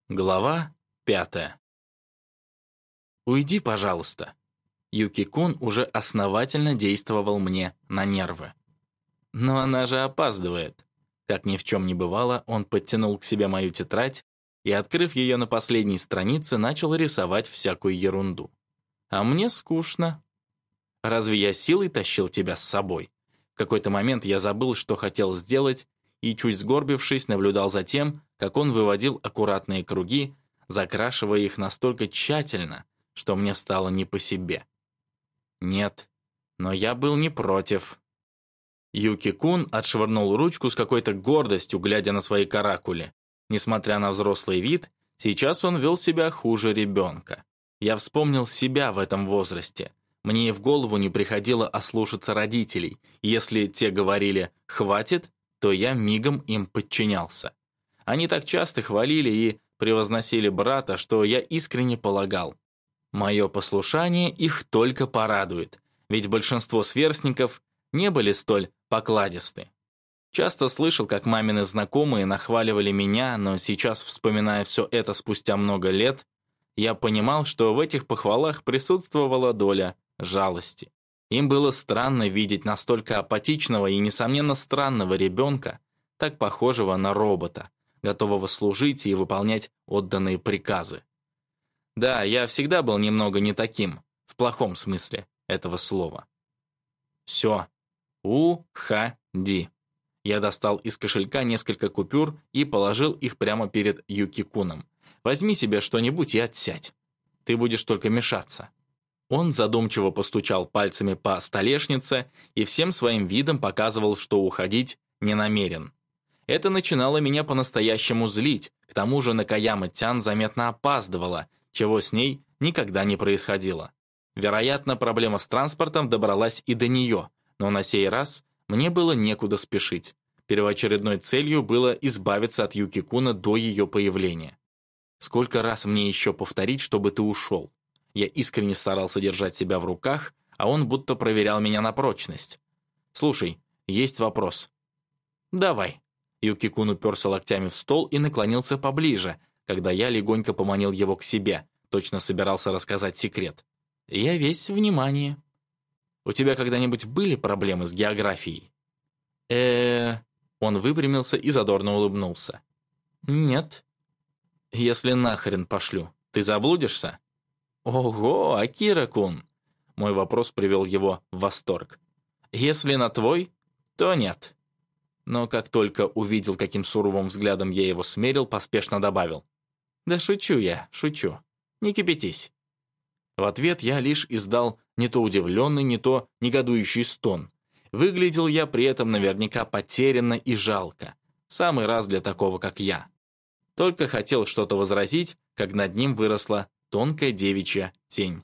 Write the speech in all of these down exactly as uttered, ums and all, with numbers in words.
Глава пятая. «Уйди, пожалуйста». Юки-кун уже основательно действовал мне на нервы. «Но она же опаздывает». Как ни в чем не бывало, он подтянул к себе мою тетрадь и, открыв ее на последней странице, начал рисовать всякую ерунду. «А мне скучно. Разве я силой тащил тебя с собой?» В какой-то момент я забыл, что хотел сделать, и, чуть сгорбившись, наблюдал за тем, как он выводил аккуратные круги, закрашивая их настолько тщательно, что мне стало не по себе. Нет, но я был не против. Юки-кун отшвырнул ручку с какой-то гордостью, глядя на свои каракули. Несмотря на взрослый вид, сейчас он вел себя хуже ребенка. Я вспомнил себя в этом возрасте. Мне и в голову не приходило ослушаться родителей. Если те говорили «хватит», то я мигом им подчинялся. Они так часто хвалили и превозносили брата, что я искренне полагал. Мое послушание их только порадует, ведь большинство сверстников не были столь покладисты. Часто слышал, как мамины знакомые нахваливали меня, но сейчас, вспоминая все это спустя много лет, я понимал, что в этих похвалах присутствовала доля жалости. Им было странно видеть настолько апатичного и, несомненно, странного ребенка, так похожего на робота, готового служить и выполнять отданные приказы. Да, я всегда был немного не таким, в плохом смысле этого слова. Все, уходи. Я достал из кошелька несколько купюр и положил их прямо перед Юки-куном. Возьми себе что-нибудь и отсядь. Ты будешь только мешаться. Он задумчиво постучал пальцами по столешнице и всем своим видом показывал, что уходить не намерен. Это начинало меня по-настоящему злить, к тому же Накаяма-тян заметно опаздывала, чего с ней никогда не происходило. Вероятно, проблема с транспортом добралась и до нее, но на сей раз мне было некуда спешить. Первоочередной целью было избавиться от Юки-куна до ее появления. Сколько раз мне еще повторить, чтобы ты ушел? Я искренне старался держать себя в руках, а он будто проверял меня на прочность. «Слушай, есть вопрос». «Давай». Юки-кун уперся локтями в стол и наклонился поближе, когда я легонько поманил его к себе, точно собирался рассказать секрет. «Я весь внимание». «У тебя когда-нибудь были проблемы с географией?» э Он выпрямился и задорно улыбнулся. «Нет». «Если нахрен пошлю, ты заблудишься?» «Ого, Акира-кун!» Мой вопрос привел его в восторг. «Если на твой, то нет». Но как только увидел, каким суровым взглядом я его смерил, поспешно добавил. «Да шучу я, шучу. Не кипятись». В ответ я лишь издал не то удивленный, не то негодующий стон. Выглядел я при этом наверняка потерянно и жалко. Самый раз для такого, как я. Только хотел что-то возразить, как над ним выросла тонкая девичья тень.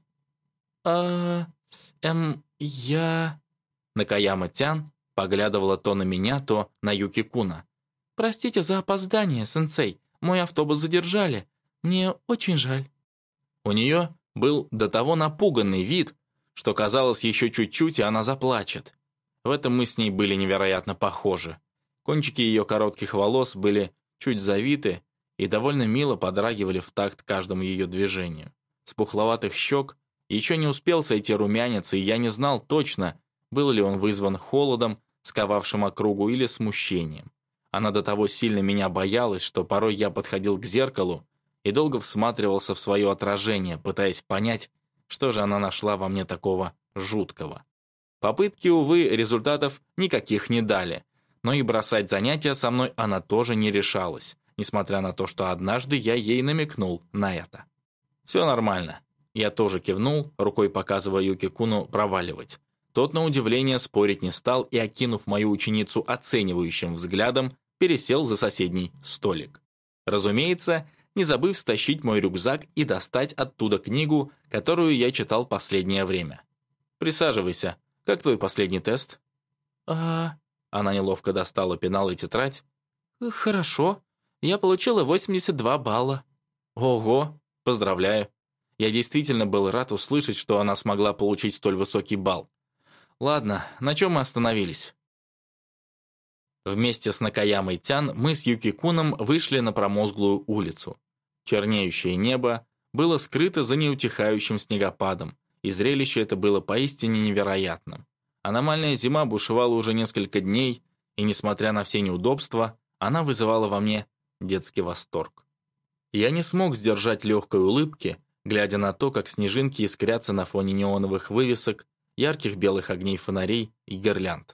«А... эм... я...» Накаяма-тян поглядывала то на меня, то на Юки-куна. «Простите за опоздание, сенсей. Мой автобус задержали. Мне очень жаль». У нее был до того напуганный вид, что казалось, еще чуть-чуть, и она заплачет. В этом мы с ней были невероятно похожи. Кончики ее коротких волос были чуть завиты и довольно мило подрагивали в такт каждому ее движению. С пухловатых щек еще не успел сойти румянец, и я не знал точно, был ли он вызван холодом, сковавшим округу, или смущением. Она до того сильно меня боялась, что порой я подходил к зеркалу и долго всматривался в свое отражение, пытаясь понять, что же она нашла во мне такого жуткого. Попытки, увы, результатов никаких не дали, но и бросать занятия со мной она тоже не решалась, несмотря на то, что однажды я ей намекнул на это. «Все нормально». Я тоже кивнул, рукой показывая Юки-куну проваливать. Тот, на удивление, спорить не стал и, окинув мою ученицу оценивающим взглядом, пересел за соседний столик. Разумеется, не забыв стащить мой рюкзак и достать оттуда книгу, которую я читал последнее время. «Присаживайся. Как твой последний тест?» «А...» Она неловко достала пенал и тетрадь. «Хорошо. Я получила восемьдесят два балла». «Ого! Поздравляю». Я действительно был рад услышать, что она смогла получить столь высокий балл. Ладно, на чем мы остановились? Вместе с Накаямой-тян мы с Юки-куном вышли на промозглую улицу. Чернеющее небо было скрыто за неутихающим снегопадом, и зрелище это было поистине невероятным. Аномальная зима бушевала уже несколько дней, и, несмотря на все неудобства, она вызывала во мне детский восторг. Я не смог сдержать легкой улыбки, глядя на то, как снежинки искрятся на фоне неоновых вывесок, ярких белых огней фонарей и гирлянд.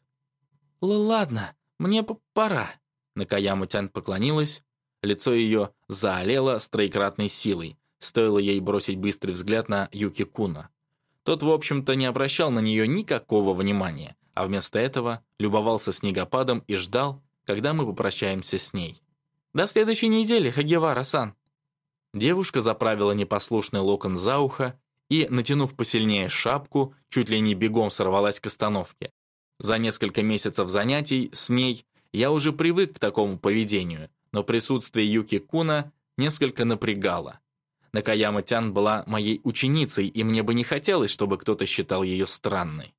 «Ладно, мне пора», — Накаяма-тян поклонилась. Лицо ее заолело с троекратной силой, стоило ей бросить быстрый взгляд на Юки-куна. Тот, в общем-то, не обращал на нее никакого внимания, а вместо этого любовался снегопадом и ждал, когда мы попрощаемся с ней. «До следующей недели, Хагевара-сан!» Девушка заправила непослушный локон за ухо и, натянув посильнее шапку, чуть ли не бегом сорвалась к остановке. За несколько месяцев занятий с ней я уже привык к такому поведению, но присутствие Юки-куна несколько напрягало. Накаяма-тян была моей ученицей, и мне бы не хотелось, чтобы кто-то считал ее странной.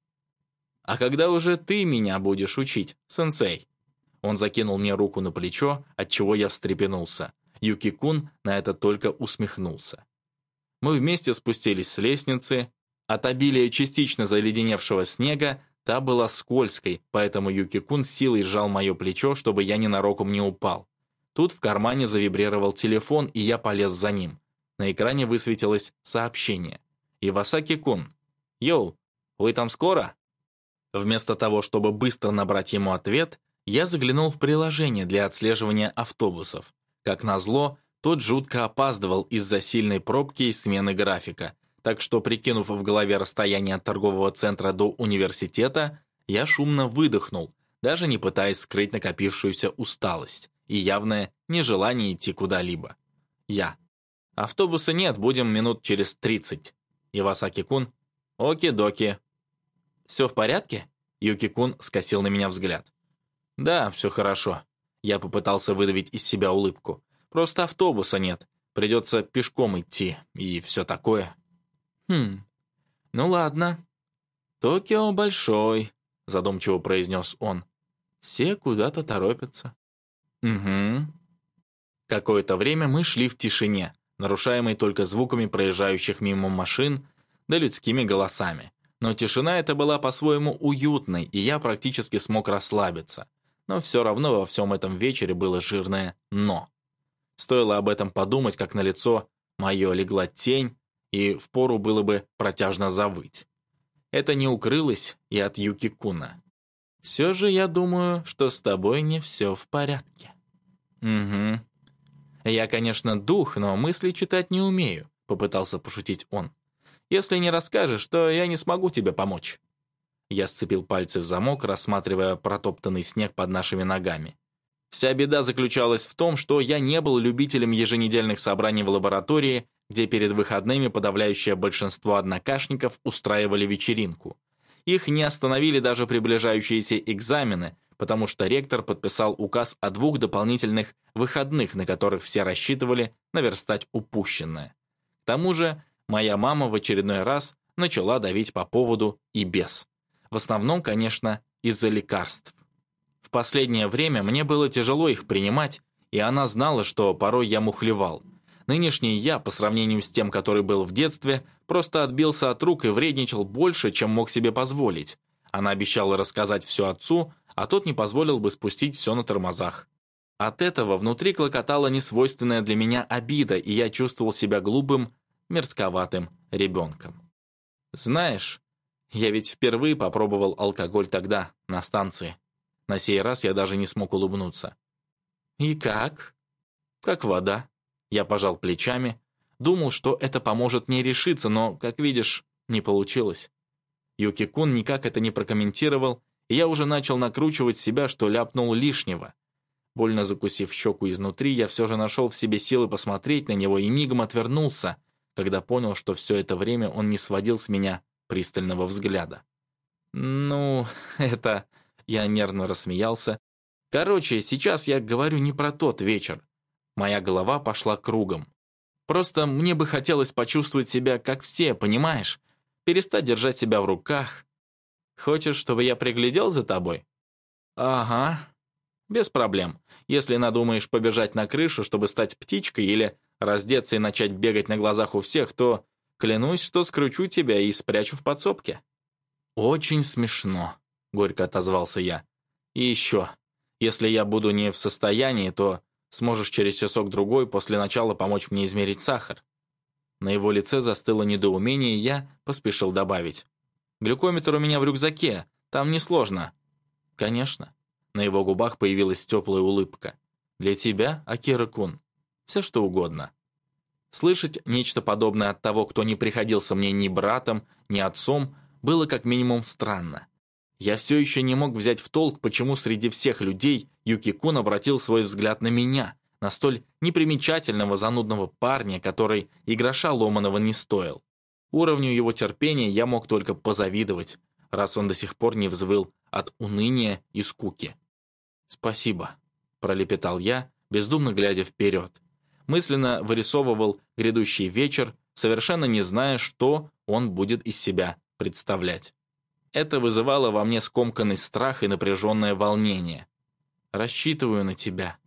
«А когда уже ты меня будешь учить, сенсей?» Он закинул мне руку на плечо, отчего я встрепенулся. Юки-кун на это только усмехнулся. Мы вместе спустились с лестницы. От обилия частично заледеневшего снега та была скользкой, поэтому Юки-кун силой сжал мое плечо, чтобы я ненароком не упал. Тут в кармане завибрировал телефон, и я полез за ним. На экране высветилось сообщение. «Ивасаки-кун, йоу, вы там скоро?» Вместо того, чтобы быстро набрать ему ответ, я заглянул в приложение для отслеживания автобусов. Как назло, тот жутко опаздывал из-за сильной пробки и смены графика, так что, прикинув в голове расстояние от торгового центра до университета, я шумно выдохнул, даже не пытаясь скрыть накопившуюся усталость и явное нежелание идти куда-либо. Я. «Автобуса нет, будем минут через тридцать». Ивасаки-кун. «Оки-доки». «Все в порядке?» Юки-кун скосил на меня взгляд. «Да, все хорошо». Я попытался выдавить из себя улыбку. «Просто автобуса нет. Придется пешком идти и все такое». «Хм, ну ладно. Токио большой», задумчиво произнес он. «Все куда-то торопятся». «Угу». Какое-то время мы шли в тишине, нарушаемой только звуками проезжающих мимо машин, да людскими голосами. Но тишина эта была по-своему уютной, и я практически смог расслабиться. Но все равно во всем этом вечере было жирное «но». Стоило об этом подумать, как на лицо мое легла тень, и впору было бы протяжно завыть. Это не укрылось и от Юки-куна. «Все же я думаю, что с тобой не все в порядке». «Угу. Я, конечно, дух, но мысли читать не умею», — попытался пошутить он. «Если не расскажешь, то я не смогу тебе помочь». Я сцепил пальцы в замок, рассматривая протоптанный снег под нашими ногами. Вся беда заключалась в том, что я не был любителем еженедельных собраний в лаборатории, где перед выходными подавляющее большинство однокашников устраивали вечеринку. Их не остановили даже приближающиеся экзамены, потому что ректор подписал указ о двух дополнительных выходных, на которых все рассчитывали наверстать упущенное. К тому же моя мама в очередной раз начала давить по поводу и без. В основном, конечно, из-за лекарств. В последнее время мне было тяжело их принимать, и она знала, что порой я мухлевал. Нынешний я, по сравнению с тем, который был в детстве, просто отбился от рук и вредничал больше, чем мог себе позволить. Она обещала рассказать все отцу, а тот не позволил бы спустить все на тормозах. От этого внутри клокотала несвойственная для меня обида, и я чувствовал себя глупым, мерзковатым ребенком. Знаешь, я ведь впервые попробовал алкоголь тогда, на станции. На сей раз я даже не смог улыбнуться. «И как?» «Как вода». Я пожал плечами. Думал, что это поможет мне решиться, но, как видишь, не получилось. Юки-кун никак это не прокомментировал, и я уже начал накручивать себя, что ляпнул лишнего. Больно закусив щеку изнутри, я все же нашел в себе силы посмотреть на него и мигом отвернулся, когда понял, что все это время он не сводил с меня пристального взгляда. «Ну, это...» Я нервно рассмеялся. «Короче, сейчас я говорю не про тот вечер. Моя голова пошла кругом. Просто мне бы хотелось почувствовать себя как все, понимаешь? Перестать держать себя в руках. Хочешь, чтобы я приглядел за тобой?» «Ага. Без проблем. Если надумаешь побежать на крышу, чтобы стать птичкой, или раздеться и начать бегать на глазах у всех, то клянусь, что скручу тебя и спрячу в подсобке». «Очень смешно», — горько отозвался я. «И еще, если я буду не в состоянии, то сможешь через часок-другой после начала помочь мне измерить сахар». На его лице застыло недоумение, и я поспешил добавить. «Глюкометр у меня в рюкзаке, там несложно». «Конечно». На его губах появилась теплая улыбка. «Для тебя, Акира-кун, все что угодно». Слышать нечто подобное от того, кто не приходился мне ни братом, ни отцом, было как минимум странно. Я все еще не мог взять в толк, почему среди всех людей Юки-кун обратил свой взгляд на меня, на столь непримечательного занудного парня, который и гроша ломаного не стоил. Уровню его терпения я мог только позавидовать, раз он до сих пор не взвыл от уныния и скуки. «Спасибо», — пролепетал я, бездумно глядя вперед. Мысленно вырисовывал грядущий вечер, совершенно не зная, что он будет из себя представлять. Это вызывало во мне скомканный страх и напряженное волнение. «Рассчитываю на тебя».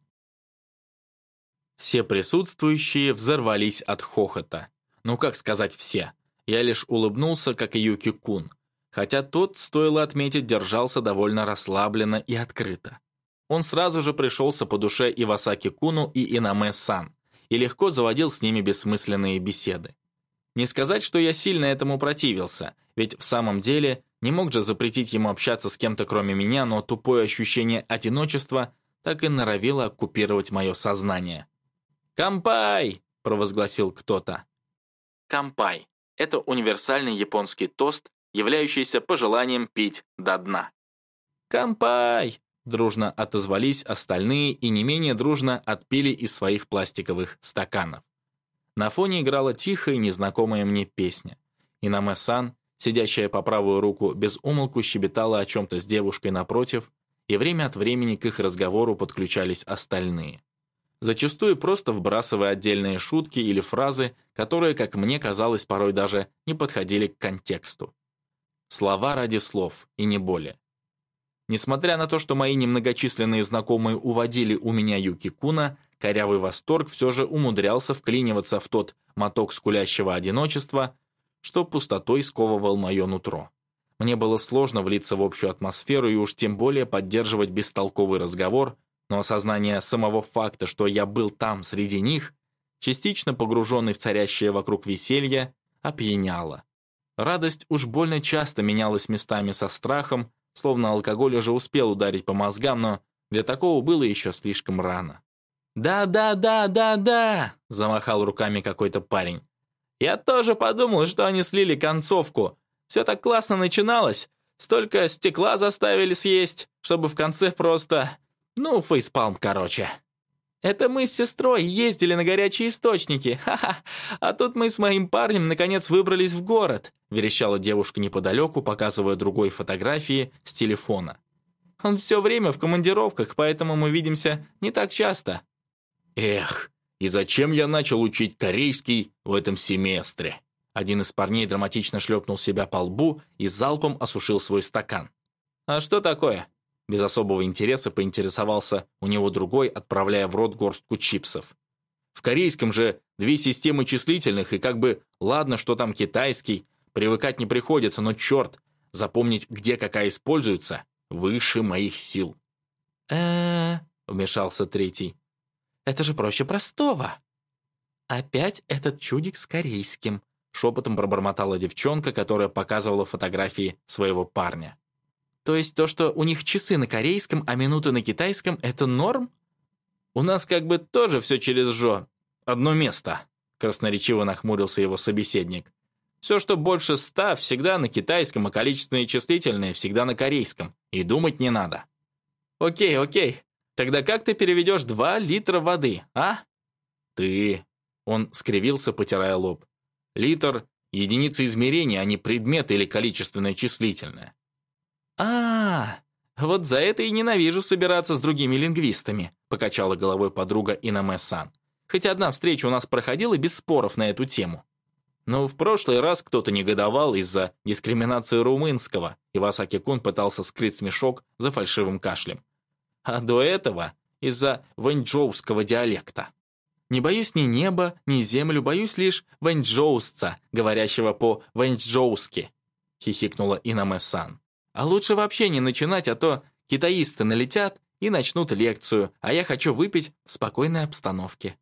Все присутствующие взорвались от хохота. Ну как сказать все? Я лишь улыбнулся, как и Юки-кун. Хотя тот, стоило отметить, держался довольно расслабленно и открыто. Он сразу же пришелся по душе Ивасаки-куну и Инаме-сан и легко заводил с ними бессмысленные беседы. Не сказать, что я сильно этому противился, ведь в самом деле не мог же запретить ему общаться с кем-то кроме меня, но тупое ощущение одиночества так и норовило оккупировать мое сознание. «Кампай!» – провозгласил кто-то. Кампай – это универсальный японский тост, являющийся пожеланием пить до дна. «Кампай!» – дружно отозвались остальные и не менее дружно отпили из своих пластиковых стаканов. На фоне играла тихая незнакомая мне песня. Инаме-сан, сидящая по правую руку, без умолку щебетала о чем-то с девушкой напротив, и время от времени к их разговору подключались остальные. Зачастую просто вбрасывая отдельные шутки или фразы, которые, как мне казалось, порой даже не подходили к контексту. Слова ради слов, и не более. Несмотря на то, что мои немногочисленные знакомые уводили у меня Юки-куна, корявый восторг все же умудрялся вклиниваться в тот моток скулящего одиночества, что пустотой сковывал мое нутро. Мне было сложно влиться в общую атмосферу и уж тем более поддерживать бестолковый разговор, но осознание самого факта, что я был там среди них, частично погруженный в царящее вокруг веселье, опьяняло. Радость уж больно часто менялась местами со страхом, словно алкоголь уже успел ударить по мозгам, но для такого было еще слишком рано. «Да-да-да-да-да!» – замахал руками какой-то парень. «Я тоже подумал, что они слили концовку. Все так классно начиналось. Столько стекла заставили съесть, чтобы в конце просто... Ну, фейспалм, короче. Это мы с сестрой ездили на горячие источники, ха-ха. А тут мы с моим парнем наконец выбрались в город», верещала девушка неподалеку, показывая другой фотографии с телефона. «Он все время в командировках, поэтому мы видимся не так часто». «Эх, и зачем я начал учить корейский в этом семестре?» Один из парней драматично шлепнул себя по лбу и залпом осушил свой стакан. «А что такое?» Без особого интереса поинтересовался у него другой, отправляя в рот горстку чипсов. «В корейском же две системы числительных, и как бы, ладно, что там китайский, привыкать не приходится, но черт, запомнить, где какая используется, выше моих сил». «Э-э-э», вмешался третий. «Это же проще простого». «Опять этот чудик с корейским», шепотом пробормотала девчонка, которая показывала фотографии своего парня. «То есть то, что у них часы на корейском, а минуты на китайском, это норм?» «У нас как бы тоже все через жо. Одно место», красноречиво нахмурился его собеседник. «Все, что больше ста, всегда на китайском, а количественные числительные всегда на корейском. И думать не надо». «Окей, окей. Тогда как ты переведешь два литра воды, а?» «Ты...» Он скривился, потирая лоб. «Литр — единица измерения, а не предмет или количественное числительное». «А, вот за это и ненавижу собираться с другими лингвистами», покачала головой подруга Инаме-сан. «Хоть одна встреча у нас проходила без споров на эту тему». Но в прошлый раз кто-то негодовал из-за дискриминации румынского, и Ивасаки-кун пытался скрыть смешок за фальшивым кашлем. А до этого из-за вэньчжоуского диалекта. Не боюсь ни неба, ни землю, боюсь лишь вэньчжоусца, говорящего по-вэньчжоуски», — хихикнула Инаме-сан. «А лучше вообще не начинать, а то китаисты налетят и начнут лекцию, а я хочу выпить в спокойной обстановке».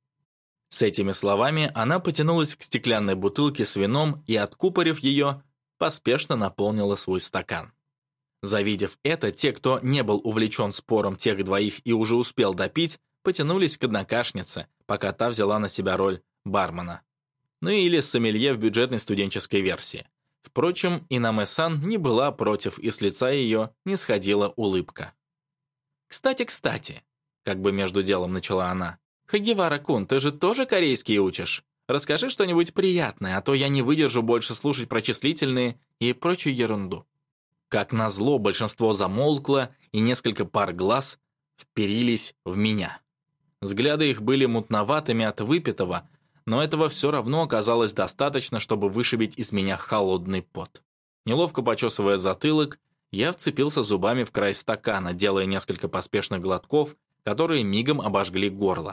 С этими словами она потянулась к стеклянной бутылке с вином и, откупорив ее, поспешно наполнила свой стакан. Завидев это, те, кто не был увлечен спором тех двоих и уже успел допить, потянулись к однокашнице, пока та взяла на себя роль бармена. Ну или сомелье в бюджетной студенческой версии. Впрочем, Инаме-сан не была против, и с лица ее не сходила улыбка. «Кстати, кстати», — как бы между делом начала она, «Хагевара-кун, ты же тоже корейский учишь? Расскажи что-нибудь приятное, а то я не выдержу больше слушать про числительные и прочую ерунду». Как назло, большинство замолкло, и несколько пар глаз вперились в меня. Взгляды их были мутноватыми от выпитого, но этого все равно оказалось достаточно, чтобы вышибить из меня холодный пот. Неловко почесывая затылок, я вцепился зубами в край стакана, делая несколько поспешных глотков, которые мигом обожгли горло.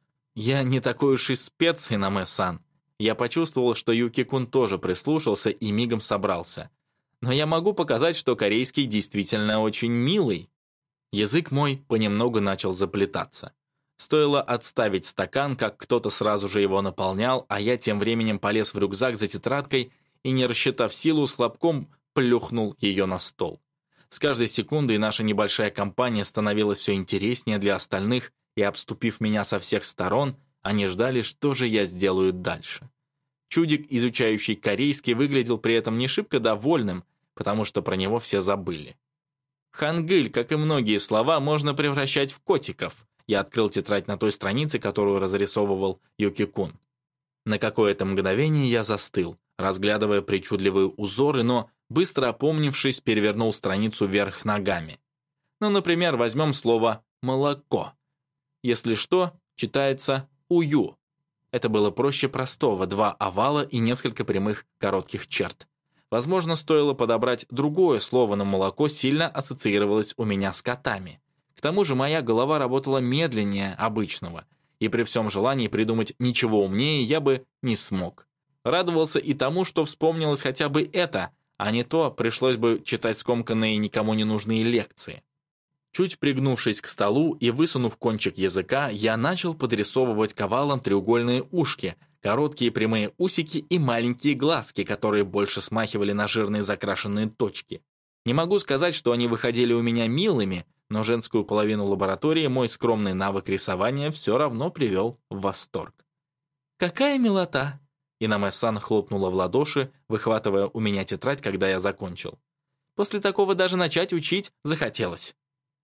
Я не такой уж и спец, Инаме-сан. Я почувствовал, что Юки-кун тоже прислушался и мигом собрался. Но я могу показать, что корейский действительно очень милый. Язык мой понемногу начал заплетаться. Стоило отставить стакан, как кто-то сразу же его наполнял, а я тем временем полез в рюкзак за тетрадкой и, не рассчитав силу, с хлопком плюхнул ее на стол. С каждой секундой наша небольшая компания становилась все интереснее для остальных, и, обступив меня со всех сторон, они ждали, что же я сделаю дальше. Чудик, изучающий корейский, выглядел при этом не шибко довольным, потому что про него все забыли. Хангыль, как и многие слова, можно превращать в котиков. Я открыл тетрадь на той странице, которую разрисовывал Юки-кун. На какое-то мгновение я застыл, разглядывая причудливые узоры, но, быстро опомнившись, перевернул страницу вверх ногами. Ну, например, возьмем слово «молоко». Если что, читается «ую». Это было проще простого, два овала и несколько прямых коротких черт. Возможно, стоило подобрать другое слово, но молоко сильно ассоциировалось у меня с котами. К тому же моя голова работала медленнее обычного, и при всем желании придумать ничего умнее я бы не смог. Радовался и тому, что вспомнилось хотя бы это, а не то пришлось бы читать скомканные никому не нужные лекции. Чуть пригнувшись к столу и высунув кончик языка, я начал подрисовывать к овалам треугольные ушки, короткие прямые усики и маленькие глазки, которые больше смахивали на жирные закрашенные точки. Не могу сказать, что они выходили у меня милыми, но женскую половину лаборатории мой скромный навык рисования все равно привел в восторг. «Какая милота!» Инаме-сан хлопнула в ладоши, выхватывая у меня тетрадь, когда я закончил. «После такого даже начать учить захотелось».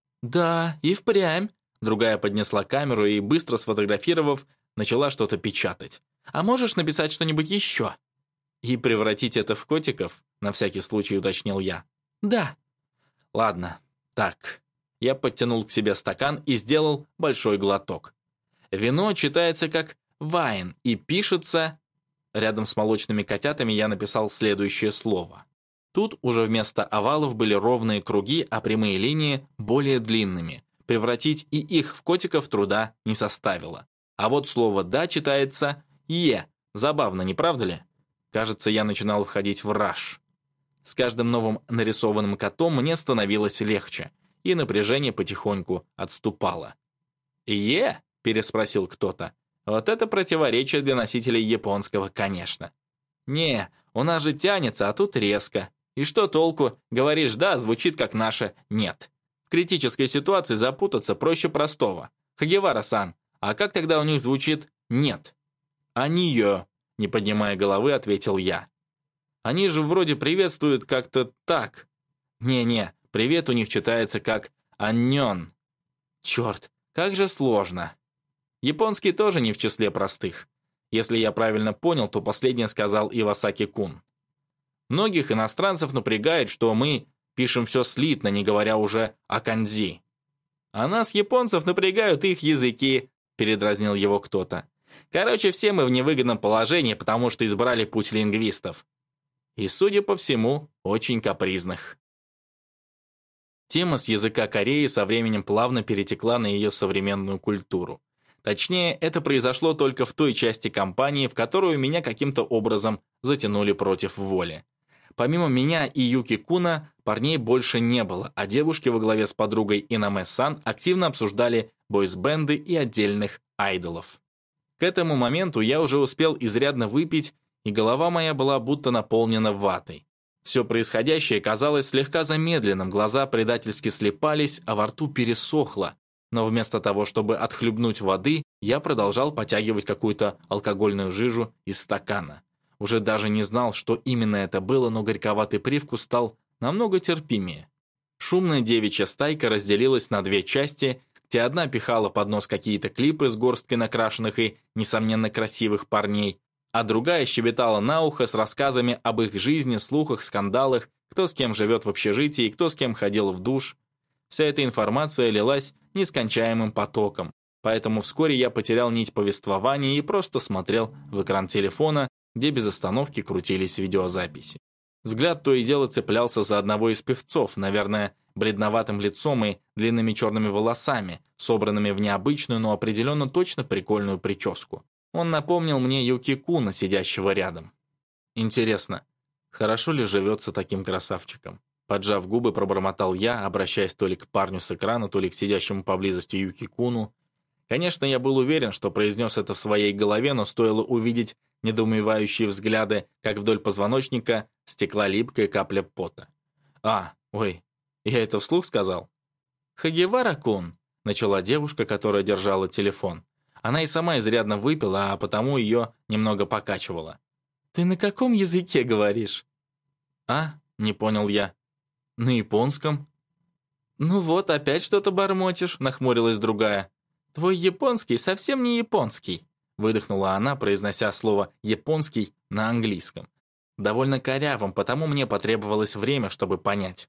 «Да, и впрямь», — другая поднесла камеру и, быстро сфотографировав, начала что-то печатать. «А можешь написать что-нибудь еще?» «И превратить это в котиков?» — на всякий случай уточнил я. «Да». «Ладно, так». Я подтянул к себе стакан и сделал большой глоток. Вино читается как «вайн» и пишется... Рядом с молочными котятами я написал следующее слово. Тут уже вместо овалов были ровные круги, а прямые линии более длинными. Превратить и их в котиков труда не составило. А вот слово «да» читается «е». Забавно, не правда ли? Кажется, я начинал входить в раж. С каждым новым нарисованным котом мне становилось легче, и напряжение потихоньку отступало. «Е?» – переспросил кто-то. Вот это противоречие для носителей японского, конечно. «Не, у нас же тянется, а тут резко. И что толку? Говоришь «да», звучит как наше «нет». В критической ситуации запутаться проще простого. Хагевара-сан, а как тогда у них звучит «нет»? «А неё», — не поднимая головы, ответил я. Они же вроде приветствуют как-то так. Не-не, привет у них читается как «аннён». Черт, как же сложно. Японский тоже не в числе простых. Если я правильно понял, то последнее сказал Ивасаки-кун. Многих иностранцев напрягает, что мы пишем все слитно, не говоря уже о канзи. А нас, японцев, напрягают их языки, передразнил его кто-то. Короче, все мы в невыгодном положении, потому что избрали путь лингвистов. И, судя по всему, очень капризных. Тема с языка Кореи со временем плавно перетекла на ее современную культуру. Точнее, это произошло только в той части компании, в которую меня каким-то образом затянули против воли. Помимо меня и Юки Куна, парней больше не было, а девушки во главе с подругой Инаме-сан активно обсуждали бойсбенды и отдельных айдолов. К этому моменту я уже успел изрядно выпить, и голова моя была будто наполнена ватой. Все происходящее казалось слегка замедленным, глаза предательски слепались, а во рту пересохло. Но вместо того, чтобы отхлебнуть воды, я продолжал потягивать какую-то алкогольную жижу из стакана. Уже даже не знал, что именно это было, но горьковатый привкус стал намного терпимее. Шумная девичья стайка разделилась на две части, где одна пихала под нос какие-то клипы с горсткой накрашенных и, несомненно, красивых парней, а другая щебетала на ухо с рассказами об их жизни, слухах, скандалах, кто с кем живет в общежитии, кто с кем ходил в душ. Вся эта информация лилась нескончаемым потоком, поэтому вскоре я потерял нить повествования и просто смотрел в экран телефона, где без остановки крутились видеозаписи. Взгляд то и дело цеплялся за одного из певцов, наверное, бледноватым лицом и длинными черными волосами, собранными в необычную, но определенно точно прикольную прическу. Он напомнил мне Юки Куна, сидящего рядом. Интересно, хорошо ли живется таким красавчиком? Поджав губы, пробормотал я, обращаясь то ли к парню с экрана, то ли к сидящему поблизости Юки Куну. Конечно, я был уверен, что произнес это в своей голове, но стоило увидеть недоумевающие взгляды, как вдоль позвоночника стекла липкая капля пота. «А, ой, я это вслух сказал?» «Хагевара-кун», — начала девушка, которая держала телефон. Она и сама изрядно выпила, а потому ее немного покачивала. «Ты на каком языке говоришь?» «А?» — не понял я. «На японском». «Ну вот, опять что-то бормочешь», — нахмурилась другая. «Твой японский совсем не японский», — выдохнула она, произнося слово «японский» на английском. Довольно корявым, потому мне потребовалось время, чтобы понять.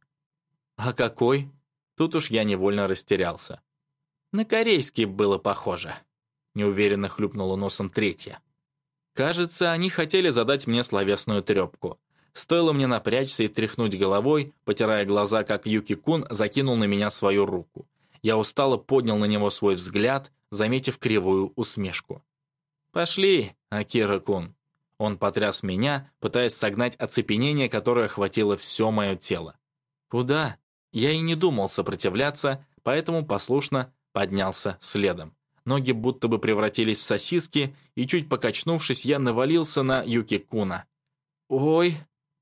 «А какой?» Тут уж я невольно растерялся. «На корейский было похоже», — неуверенно хлюпнула носом третья. Кажется, они хотели задать мне словесную трепку. Стоило мне напрячься и тряхнуть головой, потирая глаза, как Юки-кун закинул на меня свою руку. Я устало поднял на него свой взгляд, заметив кривую усмешку. «Пошли, Акира-кун». Он потряс меня, пытаясь согнать оцепенение, которое охватило все мое тело. «Куда?» Я и не думал сопротивляться, поэтому послушно поднялся следом. Ноги будто бы превратились в сосиски, и чуть покачнувшись, я навалился на Юки-куна. «Ой!»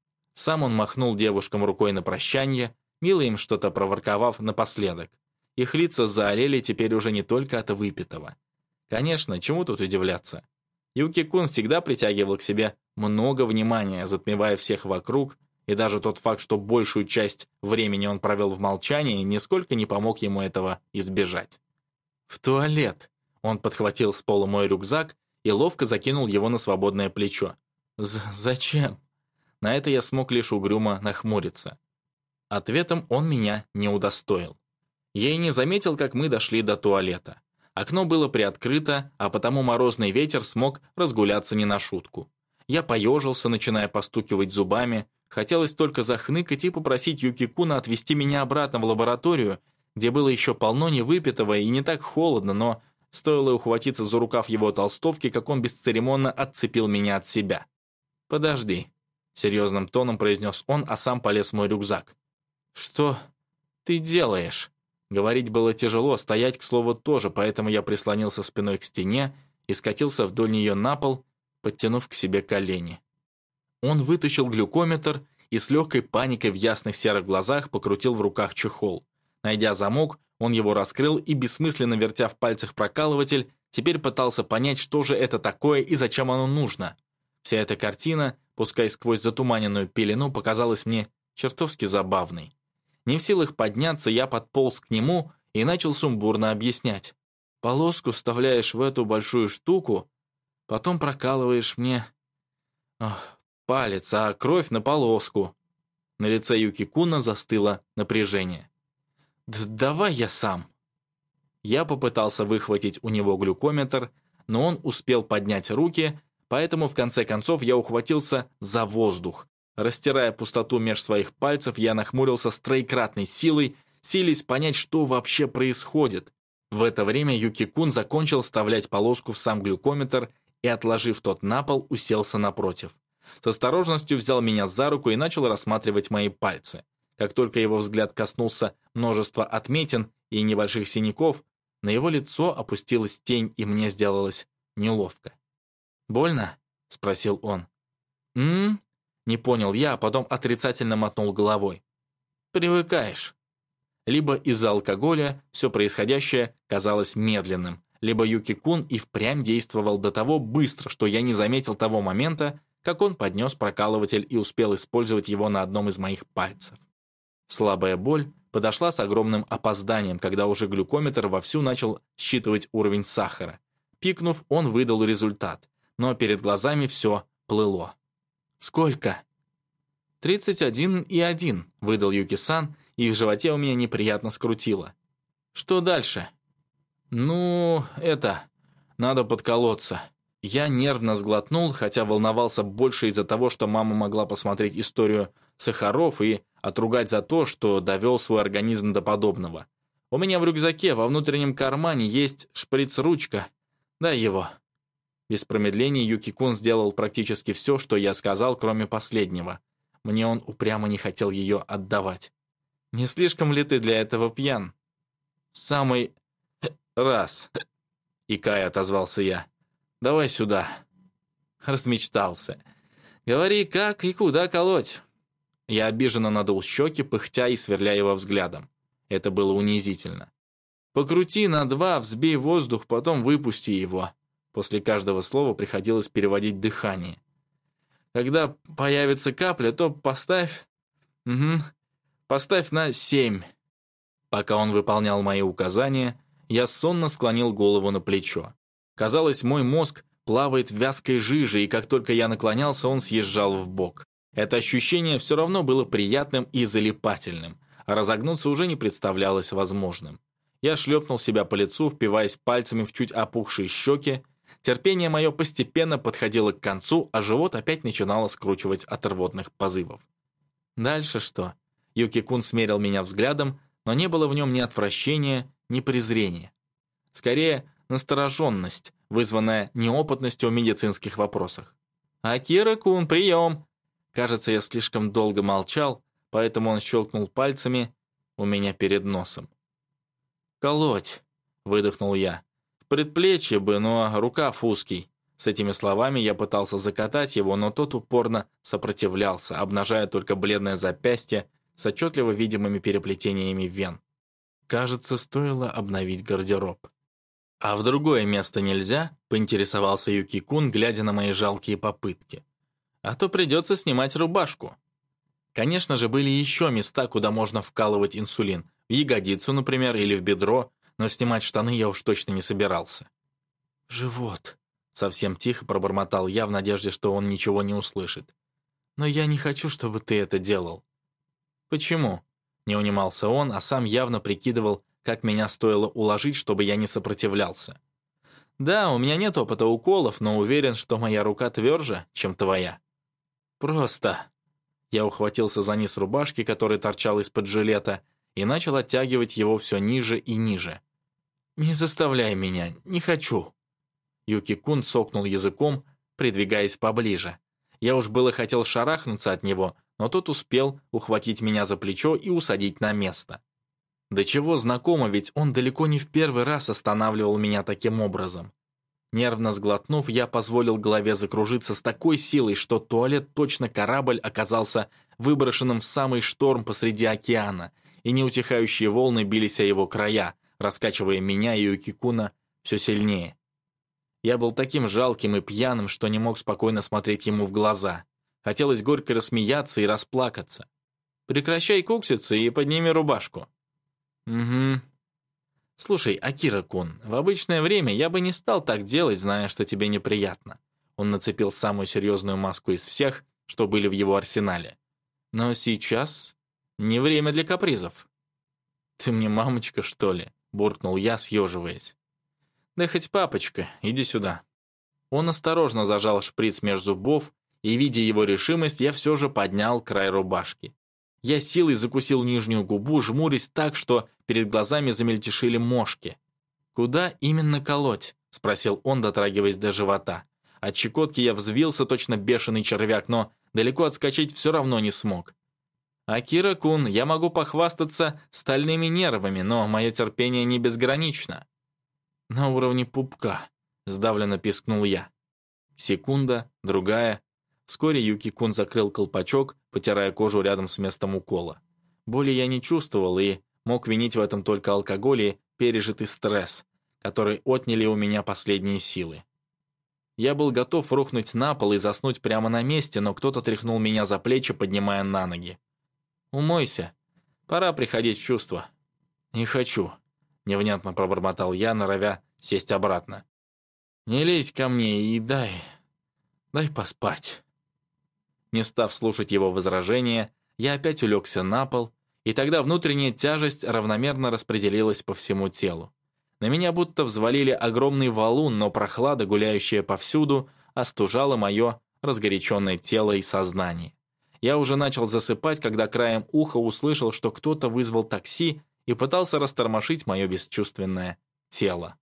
Сам он махнул девушкам рукой на прощание, мило им что-то проворковав напоследок. Их лица заолели теперь уже не только от выпитого. Конечно, чему тут удивляться? Юки-кун всегда притягивал к себе много внимания, затмевая всех вокруг, и даже тот факт, что большую часть времени он провел в молчании, нисколько не помог ему этого избежать. «В туалет!» Он подхватил с пола мой рюкзак и ловко закинул его на свободное плечо. «Зачем?» На это я смог лишь угрюмо нахмуриться. Ответом он меня не удостоил. Я и не заметил, как мы дошли до туалета. Окно было приоткрыто, а потому морозный ветер смог разгуляться не на шутку. Я поежился, начиная постукивать зубами. Хотелось только захныкать и попросить Юки-куна отвезти меня обратно в лабораторию, где было еще полно невыпитого и не так холодно, но стоило ухватиться за рукав его толстовки, как он бесцеремонно отцепил меня от себя. «Подожди», — серьезным тоном произнес он, а сам полез в мой рюкзак. «Что ты делаешь?» Говорить было тяжело, стоять, к слову, тоже, поэтому я прислонился спиной к стене и скатился вдоль нее на пол, подтянув к себе колени. Он вытащил глюкометр и с легкой паникой в ясных серых глазах покрутил в руках чехол. Найдя замок, он его раскрыл и, бессмысленно вертя в пальцах прокалыватель, теперь пытался понять, что же это такое и зачем оно нужно. Вся эта картина, пускай сквозь затуманенную пелену, показалась мне чертовски забавной. Не в силах подняться, я подполз к нему и начал сумбурно объяснять. «Полоску вставляешь в эту большую штуку, потом прокалываешь мне ох, палец, а кровь на полоску». На лице Юки-куна застыло напряжение. «Давай я сам». Я попытался выхватить у него глюкометр, но он успел поднять руки, поэтому в конце концов я ухватился за воздух. Растирая пустоту меж своих пальцев, я нахмурился с троекратной силой, силясь понять, что вообще происходит. В это время Юки-кун закончил вставлять полоску в сам глюкометр и, отложив тот на пол, уселся напротив. С осторожностью взял меня за руку и начал рассматривать мои пальцы. Как только его взгляд коснулся множества отметин и небольших синяков, на его лицо опустилась тень, и мне сделалось неловко. «Больно?» — спросил он. «М-м-м?» Не понял я, а потом отрицательно мотнул головой. «Привыкаешь». Либо из-за алкоголя все происходящее казалось медленным, либо Юки-кун и впрямь действовал до того быстро, что я не заметил того момента, как он поднес прокалыватель и успел использовать его на одном из моих пальцев. Слабая боль подошла с огромным опозданием, когда уже глюкометр вовсю начал считывать уровень сахара. Пикнув, он выдал результат, но перед глазами все плыло. «Сколько?» «тридцать один и один», — выдал Юки-сан, и в животе у меня неприятно скрутило. «Что дальше?» «Ну, это... надо подколоться». Я нервно сглотнул, хотя волновался больше из-за того, что мама могла посмотреть историю сахаров и отругать за то, что довел свой организм до подобного. «У меня в рюкзаке во внутреннем кармане есть шприц-ручка. Дай его». Без промедления Юки-кун сделал практически все, что я сказал, кроме последнего. Мне он упрямо не хотел ее отдавать. «Не слишком ли ты для этого пьян?» «Самый... раз», — икая отозвался я. «Давай сюда». Размечтался. «Говори, как и куда колоть?» Я обиженно надул щеки, пыхтя и сверля его взглядом. Это было унизительно. «Покрути на два, взбей воздух, потом выпусти его». После каждого слова приходилось переводить дыхание. «Когда появится капля, то поставь... Угу. Поставь на семь». Пока он выполнял мои указания, я сонно склонил голову на плечо. Казалось, мой мозг плавает в вязкой жиже, и как только я наклонялся, он съезжал в бок. Это ощущение все равно было приятным и залипательным, а разогнуться уже не представлялось возможным. Я шлепнул себя по лицу, впиваясь пальцами в чуть опухшие щеки. Терпение мое постепенно подходило к концу, а живот опять начинало скручивать от рвотных позывов. «Дальше что?» Юки-кун смерил меня взглядом, но не было в нем ни отвращения, ни презрения. Скорее, настороженность, вызванная неопытностью в медицинских вопросах. «Акира-кун, прием!» Кажется, я слишком долго молчал, поэтому он щелкнул пальцами у меня перед носом. «Колоть!» — выдохнул я. «В предплечье бы, но рукав узкий». С этими словами я пытался закатать его, но тот упорно сопротивлялся, обнажая только бледное запястье с отчетливо видимыми переплетениями вен. Кажется, стоило обновить гардероб. «А в другое место нельзя?» — поинтересовался Юки-кун, глядя на мои жалкие попытки. «А то придется снимать рубашку». Конечно же, были еще места, куда можно вкалывать инсулин. В ягодицу, например, или в бедро, но снимать штаны я уж точно не собирался. «Живот», — совсем тихо пробормотал я в надежде, что он ничего не услышит. «Но я не хочу, чтобы ты это делал». «Почему?» — не унимался он, а сам явно прикидывал, как меня стоило уложить, чтобы я не сопротивлялся. «Да, у меня нет опыта уколов, но уверен, что моя рука тверже, чем твоя». «Просто...» Я ухватился за низ рубашки, который торчал из-под жилета, и начал оттягивать его все ниже и ниже. «Не заставляй меня, не хочу». Юки-кун цокнул языком, придвигаясь поближе. Я уж было хотел шарахнуться от него, но тот успел ухватить меня за плечо и усадить на место. До чего знакомо, ведь он далеко не в первый раз останавливал меня таким образом. Нервно сглотнув, я позволил голове закружиться с такой силой, что туалет, точно корабль, оказался выброшенным в самый шторм посреди океана, и неутихающие волны бились о его края, раскачивая меня и Юки-куна все сильнее. Я был таким жалким и пьяным, что не мог спокойно смотреть ему в глаза. Хотелось горько рассмеяться и расплакаться. «Прекращай кукситься и подними рубашку». «Угу». «Слушай, Акира-кун, в обычное время я бы не стал так делать, зная, что тебе неприятно». Он нацепил самую серьезную маску из всех, что были в его арсенале. «Но сейчас не время для капризов». «Ты мне мамочка, что ли?» — буркнул я, съеживаясь. «Да хоть папочка, иди сюда». Он осторожно зажал шприц меж зубов, и, видя его решимость, я все же поднял край рубашки. Я силой закусил нижнюю губу, жмурясь так, что перед глазами замельтешили мошки. «Куда именно колоть?» — спросил он, дотрагиваясь до живота. От щекотки я взвился, точно бешеный червяк, но далеко отскочить все равно не смог. «Акира-кун, я могу похвастаться стальными нервами, но мое терпение не безгранично». «На уровне пупка», — сдавленно пискнул я. Секунда, другая. Вскоре Юки-кун закрыл колпачок, потирая кожу рядом с местом укола. Боли я не чувствовал и мог винить в этом только алкоголь и пережитый стресс, который отняли у меня последние силы. Я был готов рухнуть на пол и заснуть прямо на месте, но кто-то тряхнул меня за плечи, поднимая на ноги. «Умойся. Пора приходить в чувство». «Не хочу», — невнятно пробормотал я, норовя сесть обратно. «Не лезь ко мне и дай... дай поспать». Не став слушать его возражения, я опять улегся на пол, и тогда внутренняя тяжесть равномерно распределилась по всему телу. На меня будто взвалили огромный валун, но прохлада, гуляющая повсюду, остужала мое разгоряченное тело и сознание. Я уже начал засыпать, когда краем уха услышал, что кто-то вызвал такси и пытался растормошить мое бесчувственное тело.